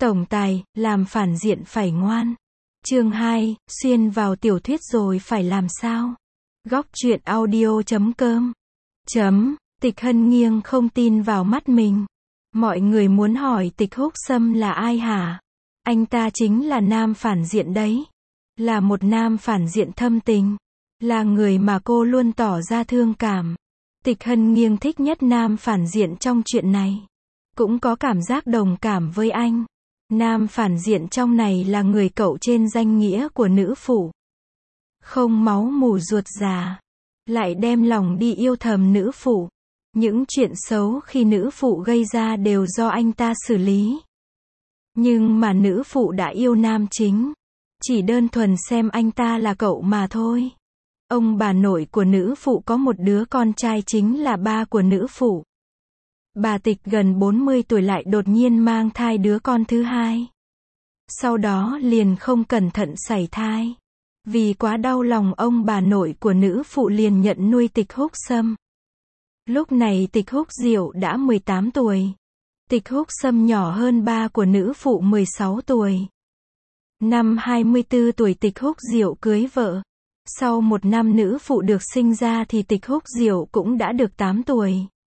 Tổng tài, làm phản diện phải ngoan. Chương 2, xuyên vào tiểu thuyết rồi phải làm sao? Góc truyện audio.com. Tịch Hân nghiêng không tin vào mắt mình. Mọi người muốn hỏi Tịch Húc Sâm là ai hả? Anh ta chính là nam phản diện đấy. Là một nam phản diện thâm tình. Là người mà cô luôn tỏ ra thương cảm. Tịch Hân nghiêng thích nhất nam phản diện trong chuyện này. Cũng có cảm giác đồng cảm với anh. Nam phản diện trong này là người cậu trên danh nghĩa của nữ phụ. Không máu mủ ruột già. Lại đem lòng đi yêu thầm nữ phụ. Những chuyện xấu khi nữ phụ gây ra đều do anh ta xử lý. Nhưng mà nữ phụ đã yêu nam chính. Chỉ đơn thuần xem anh ta là cậu mà thôi. Ông bà nội của nữ phụ có một đứa con trai chính là ba của nữ phụ. Bà Tịch gần 40 tuổi lại đột nhiên mang thai đứa con thứ hai. Sau đó liền không cẩn thận sảy thai. Vì quá đau lòng ông bà nội của nữ phụ liền nhận nuôi Tịch Húc Sâm. Lúc này Tịch Húc Diệu đã 18 tuổi. Tịch Húc Sâm nhỏ hơn ba của nữ phụ 16 tuổi. Năm 24 tuổi Tịch Húc Diệu cưới vợ. Sau một năm nữ phụ được sinh ra thì Tịch Húc Diệu cũng đã được 8 tuổi.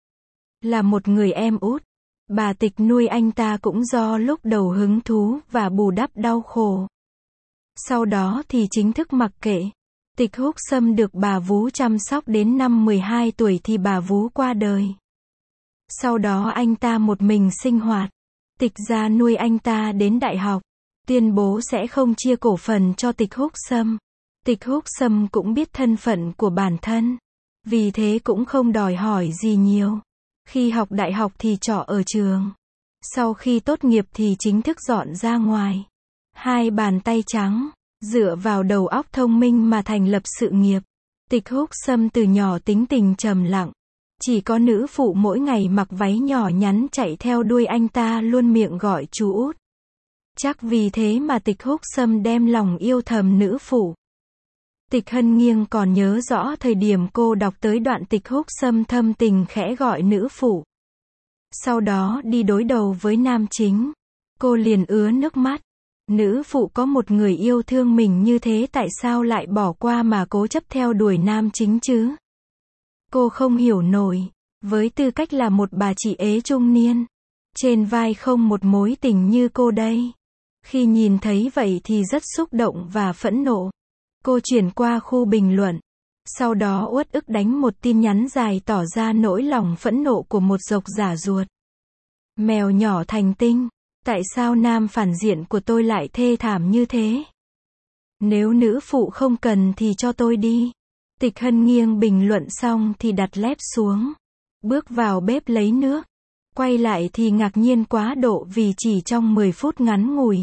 Là một người em út. Bà Tịch nuôi anh ta cũng do lúc đầu hứng thú và bù đắp đau khổ. Sau đó thì chính thức mặc kệ. Tịch Húc Sâm được bà vú chăm sóc đến năm 12 tuổi thì bà vú qua đời. Sau đó anh ta một mình sinh hoạt. Tịch gia nuôi anh ta đến đại học. Tuyên bố sẽ không chia cổ phần cho Tịch Húc Sâm. Tịch Húc Sâm cũng biết thân phận của bản thân. Vì thế cũng không đòi hỏi gì nhiều. Khi học đại học thì trọ ở trường. Sau khi tốt nghiệp thì chính thức dọn ra ngoài. Hai bàn tay trắng, dựa vào đầu óc thông minh mà thành lập sự nghiệp. Tịch Húc Sâm từ nhỏ tính tình trầm lặng. Chỉ có nữ phụ mỗi ngày mặc váy nhỏ nhắn chạy theo đuôi anh ta luôn miệng gọi chú út. Chắc vì thế mà Tịch Húc Sâm đem lòng yêu thầm nữ phụ. Tịch Hân nghiêng còn nhớ rõ thời điểm cô đọc tới đoạn Tịch Húc Sâm thâm tình khẽ gọi nữ phụ. Sau đó đi đối đầu với nam chính. Cô liền ứa nước mắt. Nữ phụ có một người yêu thương mình như thế tại sao lại bỏ qua mà cố chấp theo đuổi nam chính chứ? Cô không hiểu nổi. Với tư cách là một bà chị ế trung niên. Trên vai không một mối tình như cô đây. Khi nhìn thấy vậy thì rất xúc động và phẫn nộ. Cô chuyển qua khu bình luận. Sau đó uất ức đánh một tin nhắn dài tỏ ra nỗi lòng phẫn nộ của một dộc giả ruột. Mèo nhỏ thành tinh. Tại sao nam phản diện của tôi lại thê thảm như thế? Nếu nữ phụ không cần thì cho tôi đi. Tịch Hân nghiêng bình luận xong thì đặt lép xuống. Bước vào bếp lấy nước. Quay lại thì ngạc nhiên quá độ vì chỉ trong 10 phút ngắn ngủi.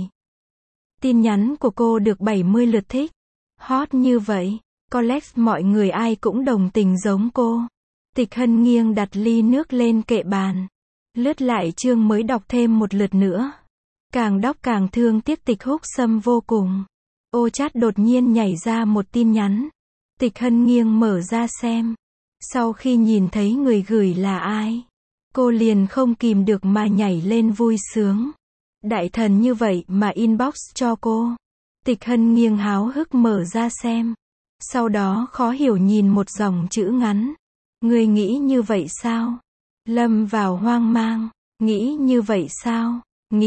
Tin nhắn của cô được 70 lượt thích. Hot như vậy, có lẽ mọi người ai cũng đồng tình giống cô. Tịch Hân nghiêng đặt ly nước lên kệ bàn. Lướt lại chương mới đọc thêm một lượt nữa. Càng đọc càng thương tiếc Tịch Húc Sâm vô cùng. Ô chat đột nhiên nhảy ra một tin nhắn. Tịch Hân nghiêng mở ra xem. Sau khi nhìn thấy người gửi là ai, cô liền không kìm được mà nhảy lên vui sướng. Đại thần như vậy mà inbox cho cô. Tịch Hân nghiêng háo hức mở ra xem. Sau đó khó hiểu nhìn một dòng chữ ngắn. Ngươi nghĩ như vậy sao? Lâm vào hoang mang. Nghĩ như vậy sao?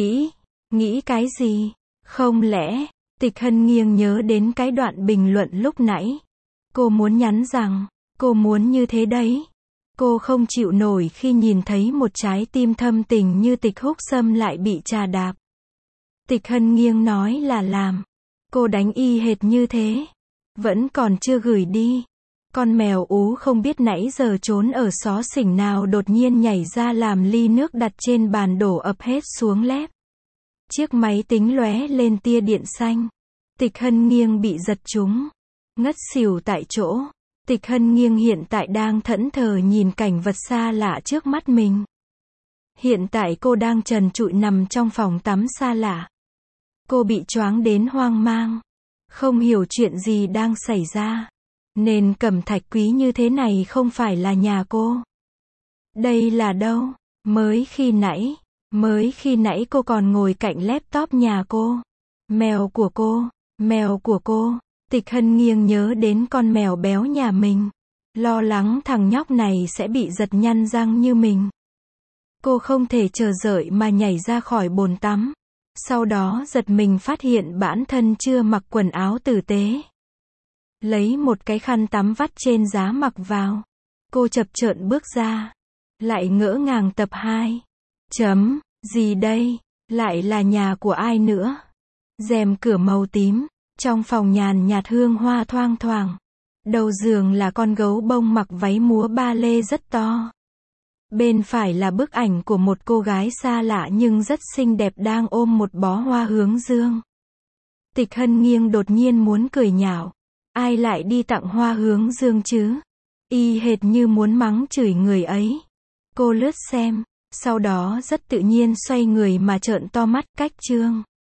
Nghĩ cái gì? Không lẽ? Tịch Hân nghiêng nhớ đến cái đoạn bình luận lúc nãy. Cô muốn nhắn rằng, cô muốn như thế đấy. Cô không chịu nổi khi nhìn thấy một trái tim thâm tình như Tịch Húc Sâm lại bị trà đạp. Tịch Hân nghiêng nói là làm. Cô đánh y hệt như thế. Vẫn còn chưa gửi đi. Con mèo ú không biết nãy giờ trốn ở xó xỉnh nào đột nhiên nhảy ra làm ly nước đặt trên bàn đổ ập hết xuống lép. Chiếc máy tính lóe lên tia điện xanh. Tịch Hân nghiêng bị giật trúng. Ngất xỉu tại chỗ. Tịch Hân nghiêng hiện tại đang thẫn thờ nhìn cảnh vật xa lạ trước mắt mình. Hiện tại cô đang trần trụi nằm trong phòng tắm xa lạ. Cô bị choáng đến hoang mang. Không hiểu chuyện gì đang xảy ra. Nền cẩm thạch quý như thế này không phải là nhà cô. Đây là đâu? Mới khi nãy, Mới khi nãy cô còn ngồi cạnh laptop nhà cô. Mèo của cô, mèo của cô. Tịch Hân nghiêng nhớ đến con mèo béo nhà mình. Lo lắng thằng nhóc này sẽ bị giật nhăn răng như mình. Cô không thể chờ đợi mà nhảy ra khỏi bồn tắm. Sau đó giật mình phát hiện bản thân chưa mặc quần áo tử tế. Lấy một cái khăn tắm vắt trên giá mặc vào. Cô chập chờn bước ra. Lại ngỡ ngàng tập 2. Gì đây? Lại là nhà của ai nữa? Rèm cửa màu tím. Trong phòng nhàn nhạt hương hoa thoang thoảng. Đầu giường là con gấu bông mặc váy múa ba lê rất to. Bên phải là bức ảnh của một cô gái xa lạ nhưng rất xinh đẹp đang ôm một bó hoa hướng dương. Tịch Hân nghiêng đột nhiên muốn cười nhạo. Ai lại đi tặng hoa hướng dương chứ? Y hệt như muốn mắng chửi người ấy. Cô lướt xem, sau đó rất tự nhiên xoay người mà trợn to mắt cách chương.